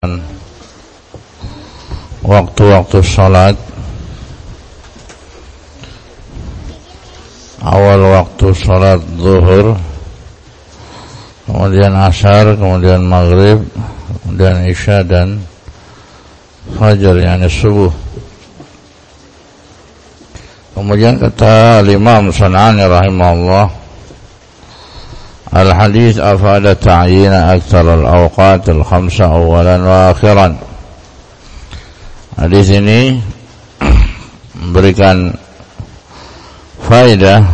waktu-waktu sholat. Awal waktu sholat zuhur, kemudian asar, kemudian maghrib, kemudian isya dan fajar, yakni subuh. Kemudian kata Imam San'ani rahimahullah, al-hadis afada ta'yina aktsar al-awqat al-khamsa awalan wa akhiran. Hadis ini memberikan faedah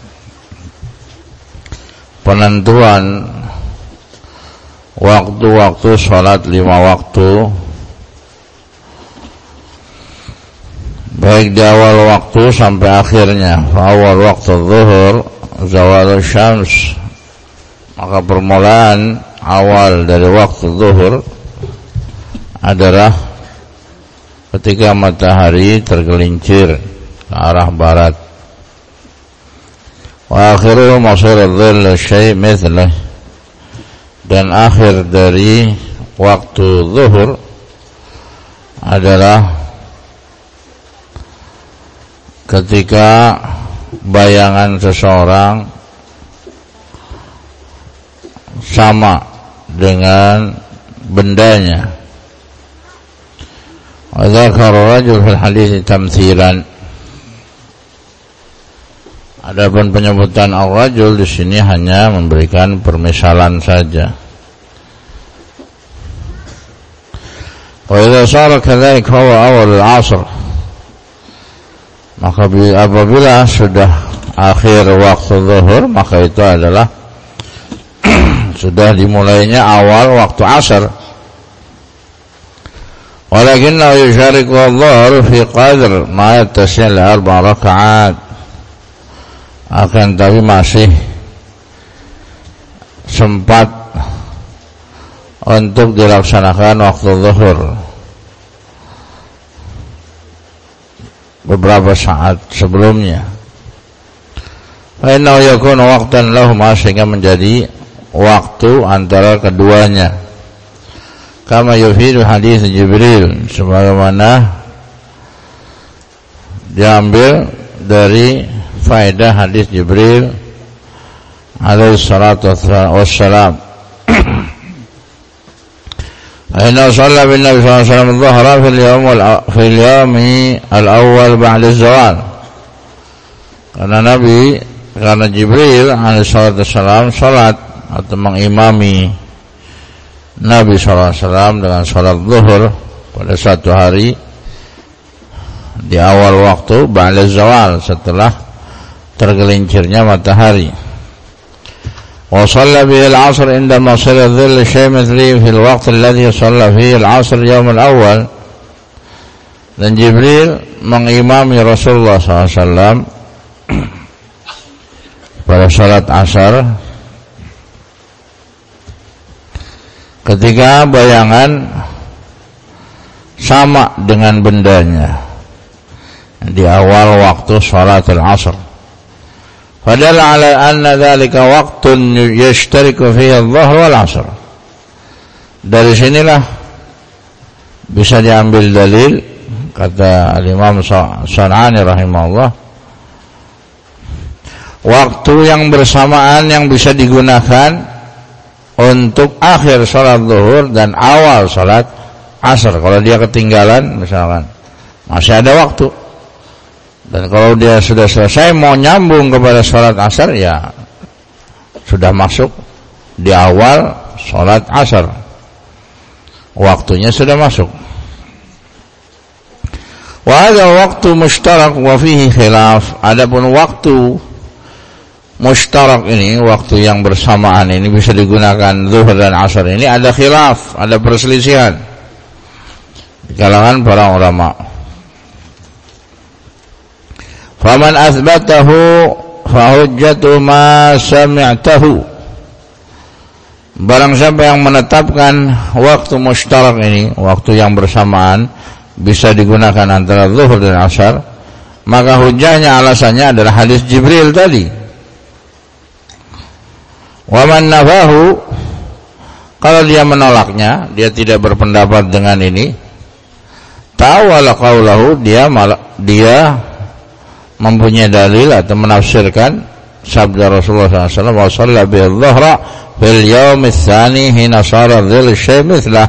penentuan waktu-waktu sholat 5 waktu, baik di awal waktu sampai akhirnya. Awal waktu zuhur zawal syams, maka permulaan awal dari waktu zuhur adalah ketika matahari tergelincir ke arah barat. Wa akhiru masir dhill syai' mithlah, dan akhir dari waktu zuhur adalah ketika bayangan seseorang sama dengan bendanya. Wa dzakara rajul fil hadits tamtsilan. Adapun penyebutan ar-rajul di sini hanya memberikan permisalan saja. Wa idza sara kadzalik huwa awal al-'asr, maka apabila sudah akhir waktu zuhur, maka itu adalah sudah dimulainya awal waktu asar. Walakinnahu yushariku adh-dhuhr fi qadr ma yattasil 4 rakaat, akan tapi masih sempat untuk dilaksanakan waktu zuhur beberapa saat sebelumnya. Fa innahu yakunu waqtan lahum, sehingga menjadi waktu antara keduanya. Kama yufidu hadis Jibril, sebagaimana diambil dari faedah hadis Jibril alaihi salatu wassalam. Inna shalla bin Nabi sallallahu alaihi wasallam adh-dhuhra fil yawmi al-awwal ba'da az-zawal. Karena Jibril alaihi salatu wassalam salat atau mengimami Nabi sallallahu alaihi wasallam dengan salat zuhur pada satu hari di awal waktu ba'da az-zawal, setelah tergelincirnya matahari. Wa shalla bihi al-'asr inda masir adh-dhill syai' mithli fi al-waqt alladhi shalla fihi al-'asr yawm al-awwal. Dan Jibril mengimami Rasulullah SAW pada salat asar ketika bayangan sama dengan bendanya di awal waktu salat al-asr. Fadalla ala anna dhalika waqtun yashtariku fihi adh-dhuhr wal 'asr. Dari sinilah bisa diambil dalil, kata Imam San'ani rahimahullah, waktu yang bersamaan yang bisa digunakan untuk akhir salat zuhur dan awal salat asar. Kalau dia ketinggalan misalkan, masih ada waktu. Dan kalau dia sudah selesai mau nyambung kepada sholat asar, ya sudah masuk di awal sholat asar, waktunya sudah masuk. Wa hadha waktu mushtarak wa fihi khilaf. Adapun waktu mushtarak ini, waktu yang bersamaan ini bisa digunakan zuhur dan asar, ini ada khilaf, ada perselisihan di kalangan para ulama. Faman athbatahu fahujjatu ma sami'tahu. Barang siapa yang menetapkan waktu mushtarak ini, waktu yang bersamaan bisa digunakan antara zuhur dan asar, maka hujjahnya, alasannya adalah hadis Jibril tadi. Wa man nafahu Kalau dia menolaknya, dia tidak berpendapat dengan ini, ta'awwala qaulahu, dia mempunyai dalil atau menafsirkan sabda Rasulullah SAW, wa shalla bil-dhuhra fil yaumi tsani hina sara dhil syai' mithlah.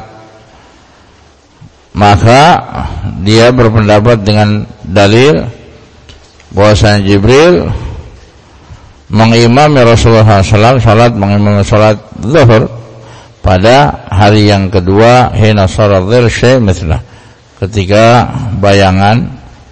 Maka dia berpendapat dengan dalil bahwasanya Jibril mengimami Rasulullah SAW mengimami salat zuhur pada hari yang kedua hina sara dhil syai' mithlah, ketika bayangan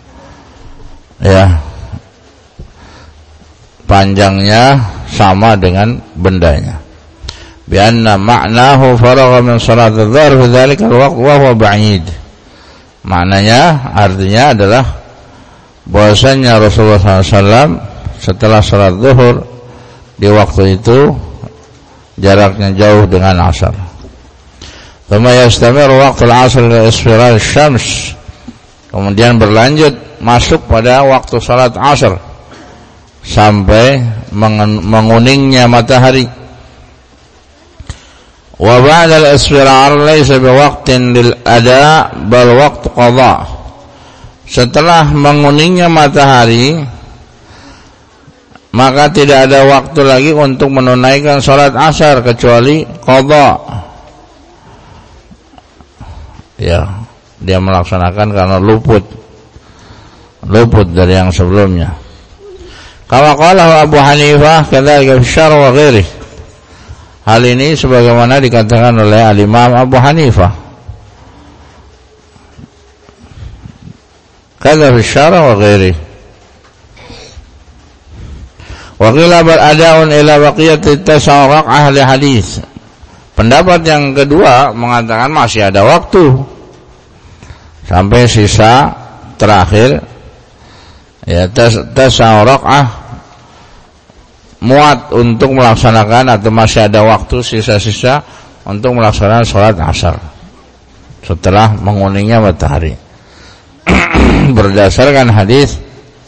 panjangnya sama dengan bendanya. Bi anna ma'nahu faragha min salat adh-dhuhr fi dzalika al-waqt wa huwa ba'id. Maknanya, artinya adalah bahwasanya Rasulullah SAW setelah salat zuhur di waktu itu jaraknya jauh dengan asar. Thumma yastamir waqtul asr ila isfirar syams. Kemudian berlanjut masuk pada waktu salat asar sampai menguningnya matahari. Wa ba'da al-isfirar laysa biwaqtin lil ada bal waqtu qada. Setelah menguningnya matahari, maka tidak ada waktu lagi untuk menunaikan salat asar kecuali qada. Ya, dia melaksanakan karena luput dari yang sebelumnya. Kama qala Abu Hanifah kadzalika fi syarh wa ghairihi. Hal ini sebagaimana dikatakan oleh Al-Imam Abu Hanifah. Kadza fi syarh wa ghairihi. Wa qila bal ada'un ila baqiyati tasawwaq ahli hadis. Pendapat yang kedua mengatakan masih ada waktu sampai sisa terakhir, ya, tasawwaq muat untuk melaksanakan, atau masih ada waktu sisa-sisa untuk melaksanakan sholat asar setelah menguningnya matahari. Berdasarkan hadis,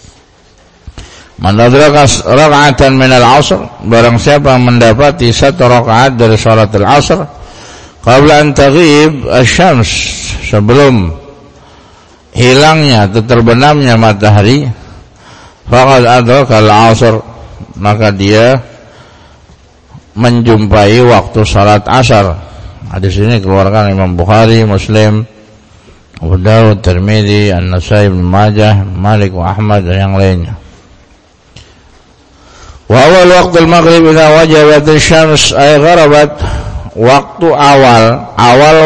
man adraka rak'atan min al-'asr, barang siapa yang mendapati satu rakaat dari sholat al-'asr qabla an taghib asy-syams, sebelum hilangnya atau terbenamnya matahari, faqad adraka al-'asr, maka dia menjumpai waktu salat asar. Hadis ini dikeluarkan Imam Bukhari, Muslim, Abu Dawud, Tirmidzi, An-Nasai, Ibnu Majah, Malik wa Ahmad dan yang lainnya. Wa awal waqtul maghrib idza wajabat asy-syams ay gharabat, waktu awal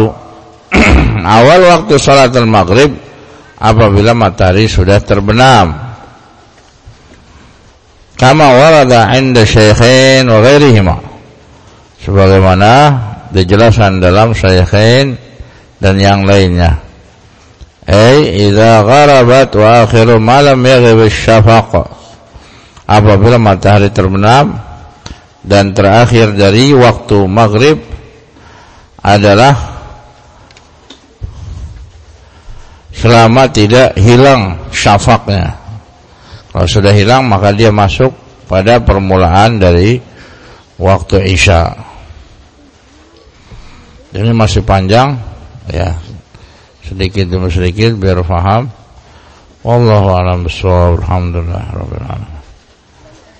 waktu salatul maghrib apabila matahari sudah terbenam. Kama warada 'inda syaikhain wa ghairihima, sebagaimana dijelaskan dalam syaikhain dan yang lainnya. Idza gharabat wa akhiru ma lam yaghib asy-syafaq, apabila matahari terbenam dan terakhir dari waktu maghrib adalah selama tidak hilang syafaqnya. Kalau sudah hilang maka dia masuk pada permulaan dari waktu Isya. Ini masih panjang, ya, sedikit demi sedikit biar paham. Wallahu a'lam bishawab. Alhamdulillah rabbil alamin.